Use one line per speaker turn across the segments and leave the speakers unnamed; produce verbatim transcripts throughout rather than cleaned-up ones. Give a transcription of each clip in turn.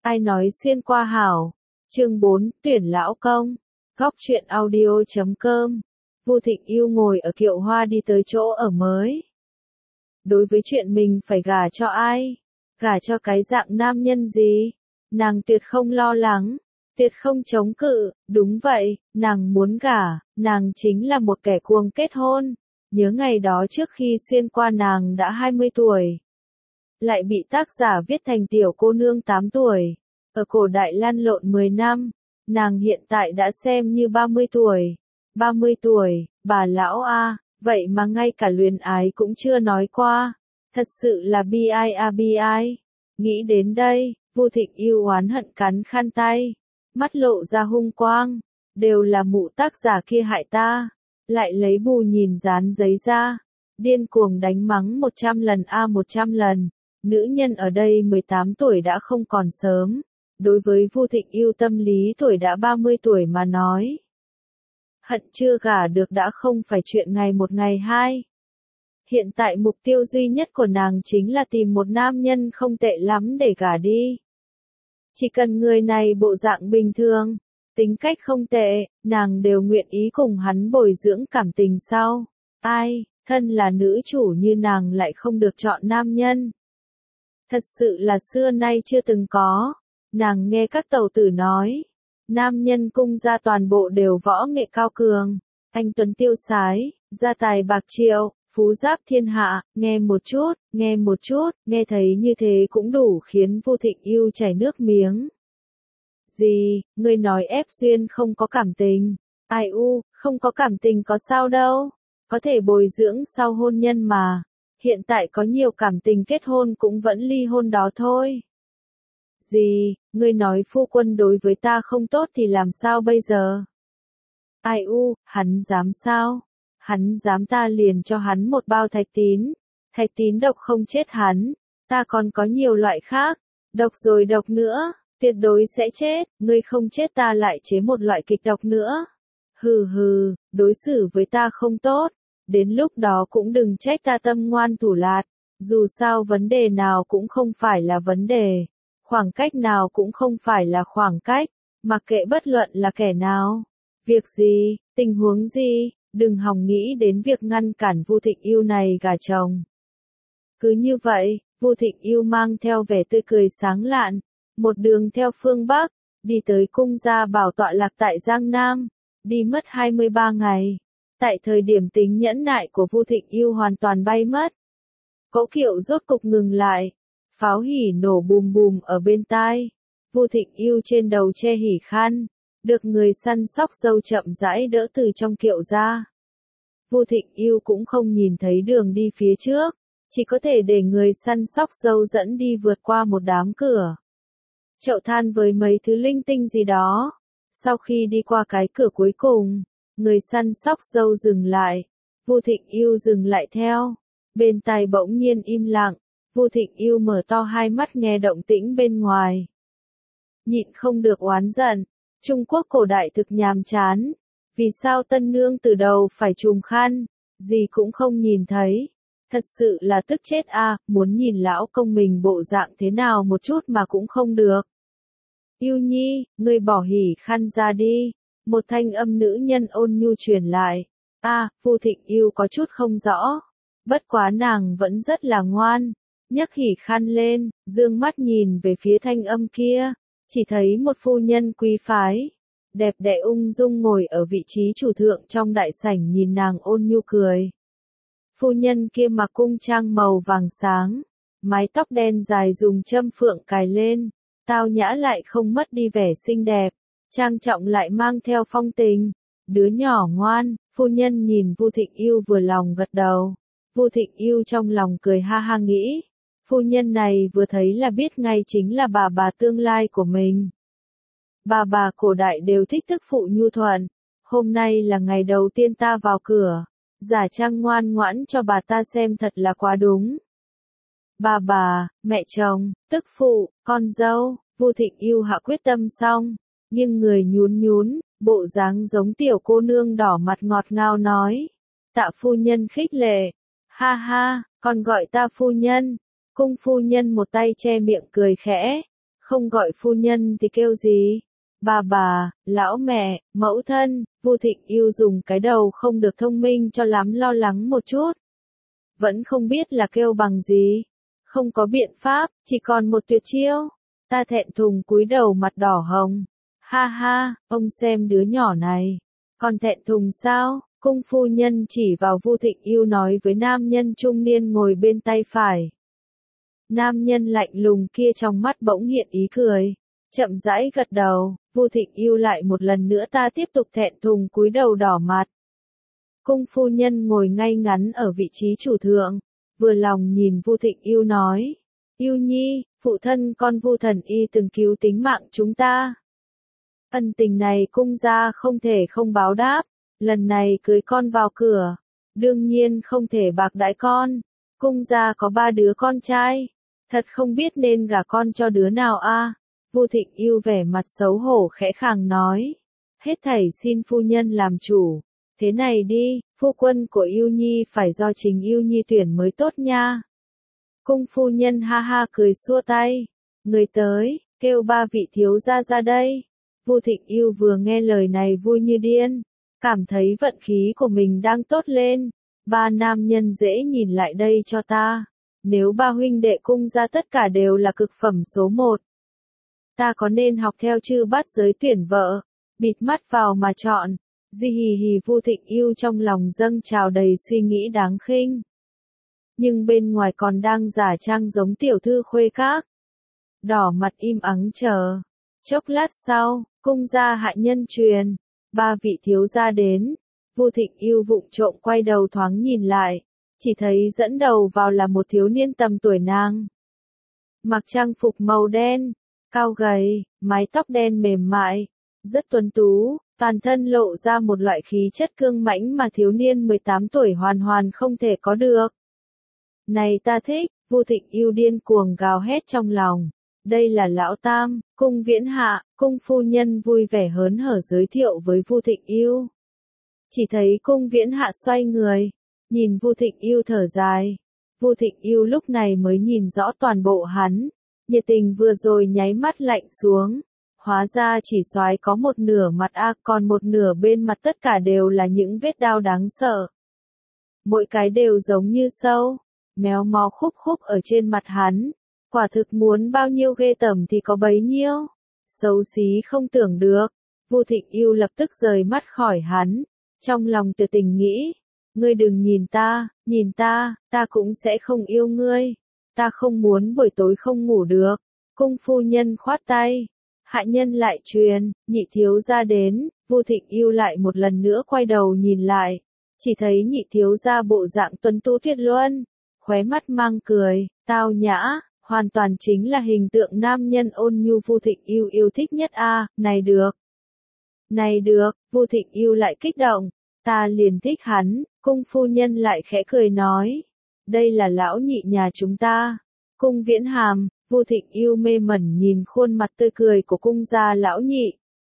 Ai nói xuyên qua hảo. Chương bốn, tuyển lão công. Góc truyện audio chấm com. Vu Thịnh Yêu ngồi ở kiệu hoa đi tới chỗ ở mới. Đối với chuyện mình phải gả cho ai, gả cho cái dạng nam nhân gì, nàng tuyệt không lo lắng, tuyệt không chống cự, đúng vậy, nàng muốn gả, nàng chính là một kẻ cuồng kết hôn. Nhớ ngày đó trước khi xuyên qua nàng đã hai mươi tuổi. Lại bị tác giả viết thành tiểu cô nương tám tuổi. Ở cổ đại lăn lộn mười năm, nàng hiện tại đã xem như ba mươi tuổi. ba mươi tuổi, bà lão a, vậy mà ngay cả luyến ái cũng chưa nói qua. Thật sự là bi ai a bi ai. Nghĩ đến đây, Vu Thịnh Yêu oán hận cắn khăn tay, mắt lộ ra hung quang, đều là mụ tác giả kia hại ta. Lại lấy bù nhìn dán giấy ra, điên cuồng đánh mắng một trăm lần a một trăm lần. Nữ nhân ở đây mười tám tuổi đã không còn sớm. Đối với Vu Thịnh Yêu tâm lý tuổi đã ba mươi tuổi mà nói, hận chưa gả được đã không phải chuyện ngày một ngày hai. Hiện tại mục tiêu duy nhất của nàng chính là tìm một nam nhân không tệ lắm để gả đi. Chỉ cần người này bộ dạng bình thường, tính cách không tệ, nàng đều nguyện ý cùng hắn bồi dưỡng cảm tình sau. Ai, thân là nữ chủ như nàng lại không được chọn nam nhân. Thật sự là xưa nay chưa từng có. Nàng nghe các tàu tử nói, nam nhân cung gia toàn bộ đều võ nghệ cao cường, anh tuấn tiêu sái, gia tài bạc triệu, phú giáp thiên hạ, nghe một chút, nghe một chút, nghe thấy như thế cũng đủ khiến Vu Thịnh Yêu chảy nước miếng. Gì, ngươi nói ép duyên không có cảm tình, ai u, không có cảm tình có sao đâu, có thể bồi dưỡng sau hôn nhân mà, hiện tại có nhiều cảm tình kết hôn cũng vẫn ly hôn đó thôi. Gì, ngươi nói phu quân đối với ta không tốt thì làm sao bây giờ? Ai u, hắn dám sao? Hắn dám ta liền cho hắn một bao thạch tín. Thạch tín độc không chết hắn, ta còn có nhiều loại khác, độc rồi độc nữa, tuyệt đối sẽ chết, ngươi không chết ta lại chế một loại kịch độc nữa. Hừ hừ, đối xử với ta không tốt, đến lúc đó cũng đừng trách ta tâm ngoan thủ lạt, dù sao vấn đề nào cũng không phải là vấn đề. Khoảng cách nào cũng không phải là khoảng cách, mặc kệ bất luận là kẻ nào, việc gì, tình huống gì, đừng hòng nghĩ đến việc ngăn cản Vu Thịnh Yêu này gả chồng. Cứ như vậy, Vu Thịnh Yêu mang theo vẻ tươi cười sáng lạn, một đường theo phương Bắc, đi tới cung gia bảo tọa lạc tại Giang Nam, đi mất hai mươi ba ngày. Tại thời điểm tính nhẫn nại của Vu Thịnh Yêu hoàn toàn bay mất. Cỗ kiệu rốt cục ngừng lại. Pháo hỉ nổ bùm bùm ở bên tai, Vu Thịnh Yêu trên đầu che hỉ khăn, được người săn sóc dâu chậm rãi đỡ từ trong kiệu ra. Vu Thịnh Yêu cũng không nhìn thấy đường đi phía trước, chỉ có thể để người săn sóc dâu dẫn đi vượt qua một đám cửa. Chậu than với mấy thứ linh tinh gì đó. Sau khi đi qua cái cửa cuối cùng, người săn sóc dâu dừng lại, Vu Thịnh Yêu dừng lại theo, bên tai bỗng nhiên im lặng. Vu Thịnh Yêu mở to hai mắt nghe động tĩnh bên ngoài. Nhịn không được oán giận, Trung Quốc cổ đại thực nhàm chán, vì sao tân nương từ đầu phải trùm khăn, gì cũng không nhìn thấy. Thật sự là tức chết a, à, muốn nhìn lão công mình bộ dạng thế nào một chút mà cũng không được. Yêu nhi, ngươi bỏ hỉ khăn ra đi, một thanh âm nữ nhân ôn nhu truyền lại. A, à, Vu Thịnh Yêu có chút không rõ, bất quá nàng vẫn rất là ngoan. Nhấc hỉ khăn lên, dương mắt nhìn về phía thanh âm kia, chỉ thấy một phu nhân quý phái, đẹp đẽ ung dung ngồi ở vị trí chủ thượng trong đại sảnh nhìn nàng ôn nhu cười. Phu nhân kia mặc cung trang màu vàng sáng, mái tóc đen dài dùng châm phượng cài lên, tao nhã lại không mất đi vẻ xinh đẹp, trang trọng lại mang theo phong tình. Đứa nhỏ ngoan, phu nhân nhìn Vu Thịnh Yêu vừa lòng gật đầu. Vu Thịnh Yêu trong lòng cười ha ha nghĩ. Phu nhân này vừa thấy là biết ngay chính là bà bà tương lai của mình. Bà bà cổ đại đều thích thức phụ nhu thuận. Hôm nay là ngày đầu tiên ta vào cửa. Giả trang ngoan ngoãn cho bà ta xem thật là quá đúng. Bà bà, mẹ chồng, tức phụ, con dâu, Vu Thịnh Yêu hạ quyết tâm xong. Nhưng người nhún nhún, bộ dáng giống tiểu cô nương đỏ mặt ngọt ngào nói. Tạ phu nhân khích lệ. Ha ha, con gọi ta phu nhân. Cung phu nhân một tay che miệng cười khẽ, Không gọi phu nhân thì kêu gì? Bà bà, lão mẹ, mẫu thân. Vu Thịnh Yêu dùng cái đầu không được thông minh cho lắm lo lắng một chút. Vẫn không biết là kêu bằng gì. Không có biện pháp, chỉ còn một tuyệt chiêu. Ta thẹn thùng cúi đầu mặt đỏ hồng. Ha ha, ông xem đứa nhỏ này. Còn thẹn thùng sao? Cung phu nhân chỉ vào Vu Thịnh Yêu nói với nam nhân trung niên ngồi bên tay phải. Nam nhân lạnh lùng kia trong mắt bỗng hiện ý cười. Chậm rãi gật đầu, Vu Thịnh Yêu lại một lần nữa ta tiếp tục thẹn thùng cúi đầu đỏ mặt. Cung phu nhân ngồi ngay ngắn ở vị trí chủ thượng, vừa lòng nhìn Vu Thịnh Yêu nói. Yêu nhi, phụ thân con Vu Thần Y từng cứu tính mạng chúng ta. Ân tình này cung gia không thể không báo đáp, lần này cưới con vào cửa, đương nhiên không thể bạc đãi con. Cung gia có ba đứa con trai, thật không biết nên gả con cho đứa nào a. À? Vu Thịnh Yêu vẻ mặt xấu hổ khẽ khàng nói. Hết thảy xin phu nhân làm chủ. Thế này đi, phu quân của Yêu nhi phải do chính Yêu nhi tuyển mới tốt nha. Cung phu nhân ha ha cười xua tay. Người tới, kêu ba vị thiếu gia ra đây. Vu Thịnh Yêu vừa nghe lời này vui như điên, cảm thấy vận khí của mình đang tốt lên. Ba nam nhân dễ nhìn lại đây cho ta. Nếu ba huynh đệ cung gia tất cả đều là cực phẩm số một. Ta có nên học theo chư bát giới tuyển vợ, bịt mắt vào mà chọn. Di hì hì Vu Thịnh Yêu trong lòng dâng trào đầy suy nghĩ đáng khinh. Nhưng bên ngoài còn đang giả trang giống tiểu thư khuê các. Đỏ mặt im ắng chờ. Chốc lát sau, cung gia hạ nhân truyền, ba vị thiếu gia đến. Vu Thịnh Yêu vụng trộm quay đầu thoáng nhìn lại, chỉ thấy dẫn đầu vào là một thiếu niên tầm tuổi nàng. Mặc trang phục màu đen, cao gầy, mái tóc đen mềm mại, rất tuấn tú, toàn thân lộ ra một loại khí chất cương mãnh mà thiếu niên mười tám tuổi hoàn hoàn không thể có được. Này ta thích, Vu Thịnh Yêu điên cuồng gào hét trong lòng. Đây là lão tam, cung viễn hạ. Cung phu nhân vui vẻ hớn hở giới thiệu với Vu Thịnh Yêu. Chỉ thấy cung viễn hạ xoay người, nhìn Vu Thịnh Yêu thở dài. Vu Thịnh Yêu lúc này mới nhìn rõ toàn bộ hắn, nhiệt tình vừa rồi nháy mắt lạnh xuống. Hóa ra chỉ soái có một nửa mặt a, còn một nửa bên mặt tất cả đều là những vết đao đáng sợ. Mỗi cái đều giống như sâu, méo mó khúc khúc ở trên mặt hắn. Quả thực muốn bao nhiêu ghê tởm thì có bấy nhiêu. Xấu xí không tưởng được. Vu Thịnh Yêu lập tức rời mắt khỏi hắn. Trong lòng tuyệt tình nghĩ. Ngươi đừng nhìn ta, nhìn ta, ta cũng sẽ không yêu ngươi. Ta không muốn buổi tối không ngủ được. Cung phu nhân khoát tay. Hạ nhân lại truyền, nhị thiếu gia đến. Vu Thịnh Yêu lại một lần nữa quay đầu nhìn lại. Chỉ thấy nhị thiếu gia bộ dạng tuấn tú tuyệt luân. Khóe mắt mang cười, tao nhã. Hoàn toàn chính là hình tượng nam nhân ôn nhu Vu Thịnh Yêu yêu thích nhất a. À, này được. Này được, Vu Thịnh Yêu lại kích động. Ta liền thích hắn. Cung phu nhân lại khẽ cười nói. Đây là lão nhị nhà chúng ta. Cung viễn hàm. Vu Thịnh Yêu mê mẩn nhìn khuôn mặt tươi cười của cung gia lão nhị.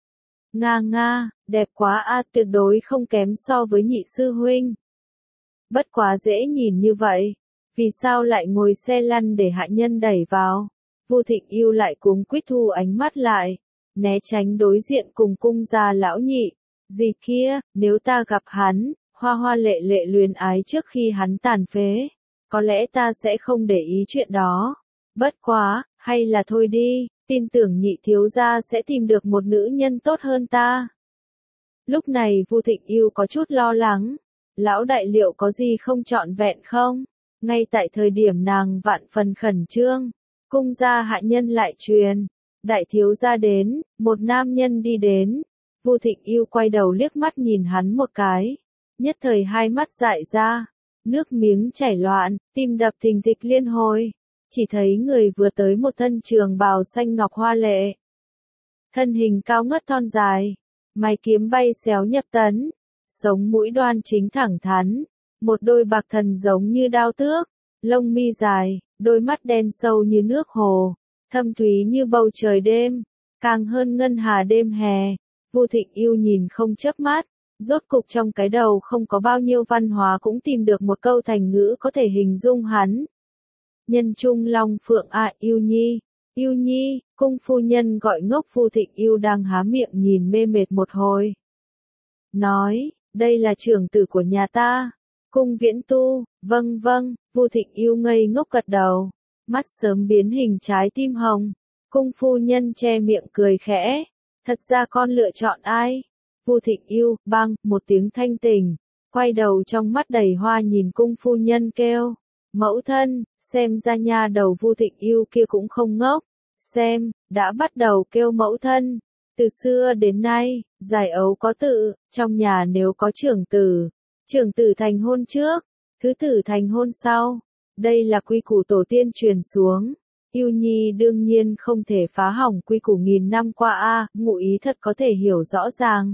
Nga nga, đẹp quá a, à, tuyệt đối không kém so với nhị sư huynh. Bất quá dễ nhìn như vậy. Vì sao lại ngồi xe lăn để hạ nhân đẩy vào? Vu Thịnh Yêu lại cuống quýt thu ánh mắt lại, né tránh đối diện cùng cung gia lão nhị. Gì kia, nếu ta gặp hắn, hoa hoa lệ lệ luyến ái trước khi hắn tàn phế, có lẽ ta sẽ không để ý chuyện đó. Bất quá, hay là thôi đi, tin tưởng nhị thiếu gia sẽ tìm được một nữ nhân tốt hơn ta. Lúc này Vu Thịnh Yêu có chút lo lắng, lão đại liệu có gì không trọn vẹn không? Ngay tại thời điểm nàng vạn phần khẩn trương, cung gia hạ nhân lại truyền, đại thiếu gia đến, một nam nhân đi đến. Vu Thịnh Yêu quay đầu liếc mắt nhìn hắn một cái, nhất thời hai mắt dại ra, nước miếng chảy loạn, tim đập thình thịch liên hồi. Chỉ thấy người vừa tới một thân trường bào xanh ngọc hoa lệ, thân hình cao ngất thon dài, mày kiếm bay xéo nhập tấn, sống mũi đoan chính thẳng thắn. Một đôi bạc thần giống như đao tước, lông mi dài, đôi mắt đen sâu như nước hồ, thâm thúy như bầu trời đêm, càng hơn ngân hà đêm hè. Vu Thịnh Yêu nhìn không chớp mắt, rốt cục trong cái đầu không có bao nhiêu văn hóa cũng tìm được một câu thành ngữ có thể hình dung hắn. Nhân trung long phượng a, Yêu nhi, Yêu nhi, cung phu nhân gọi ngốc. Vu Thịnh Yêu đang há miệng nhìn mê mệt một hồi. Nói, đây là trưởng tử của nhà ta. Cung Viễn Tu, vâng vâng. Vu Thịnh Yêu ngây ngốc gật đầu, mắt sớm biến hình trái tim hồng. Cung phu nhân che miệng cười khẽ, thật ra con lựa chọn ai? Vu Thịnh Yêu, bang, một tiếng thanh tỉnh, quay đầu trong mắt đầy hoa nhìn cung phu nhân kêu, mẫu thân. Xem ra nha đầu Vu Thịnh Yêu kia cũng không ngốc, xem, đã bắt đầu kêu mẫu thân. Từ xưa đến nay, giải ấu có tự, trong nhà nếu có trưởng tử, trưởng tử thành hôn trước, thứ tử thành hôn sau. Đây là quy củ tổ tiên truyền xuống. Yêu nhi đương nhiên không thể phá hỏng quy củ nghìn năm qua a, ngụ ý thật có thể hiểu rõ ràng.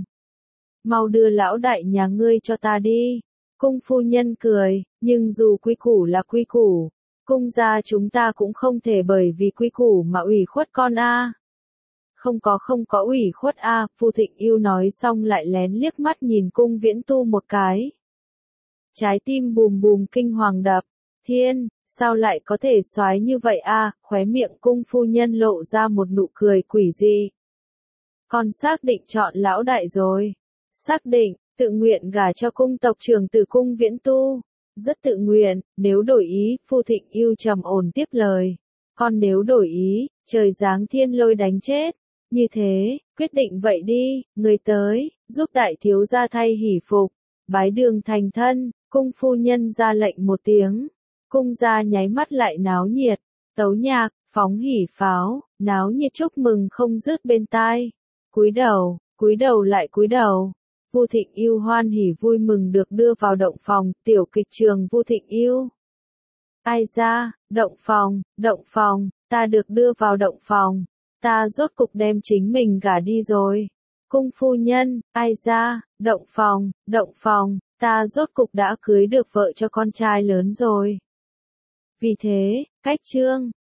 Mau đưa lão đại nhà ngươi cho ta đi. Cung phu nhân cười, nhưng dù quy củ là quy củ, cung gia chúng ta cũng không thể bởi vì quy củ mà ủy khuất con a. Không có không có ủy khuất a, Vu Thịnh Yêu nói xong lại lén liếc mắt nhìn Cung Viễn Tu một cái. Trái tim bùm bùm kinh hoàng đập, thiên, sao lại có thể soái như vậy a? Khóe miệng cung phu nhân lộ ra một nụ cười quỷ dị. Con xác định chọn lão đại rồi. Xác định, tự nguyện gả cho cung tộc trưởng tử Cung Viễn Tu. Rất tự nguyện, nếu đổi ý, Vu Thịnh Yêu trầm ổn tiếp lời. Con nếu đổi ý, trời giáng thiên lôi đánh chết. Như thế, quyết định vậy đi, người tới, giúp đại thiếu gia thay hỷ phục, bái đường thành thân. Cung phu nhân ra lệnh một tiếng. Cung gia nháy mắt lại náo nhiệt, tấu nhạc, phóng hỉ pháo, náo nhiệt chúc mừng không dứt bên tai. Cúi đầu, cúi đầu lại cúi đầu. Vu Thịnh Yêu hoan hỉ vui mừng được đưa vào động phòng, tiểu kịch trường Vu Thịnh Yêu. Ai ra, động phòng, động phòng, ta được đưa vào động phòng, ta rốt cục đem chính mình gả đi rồi. Cung phu nhân, ai ra, động phòng, động phòng, ta rốt cục đã cưới được vợ cho con trai lớn rồi. Vì thế, cách chương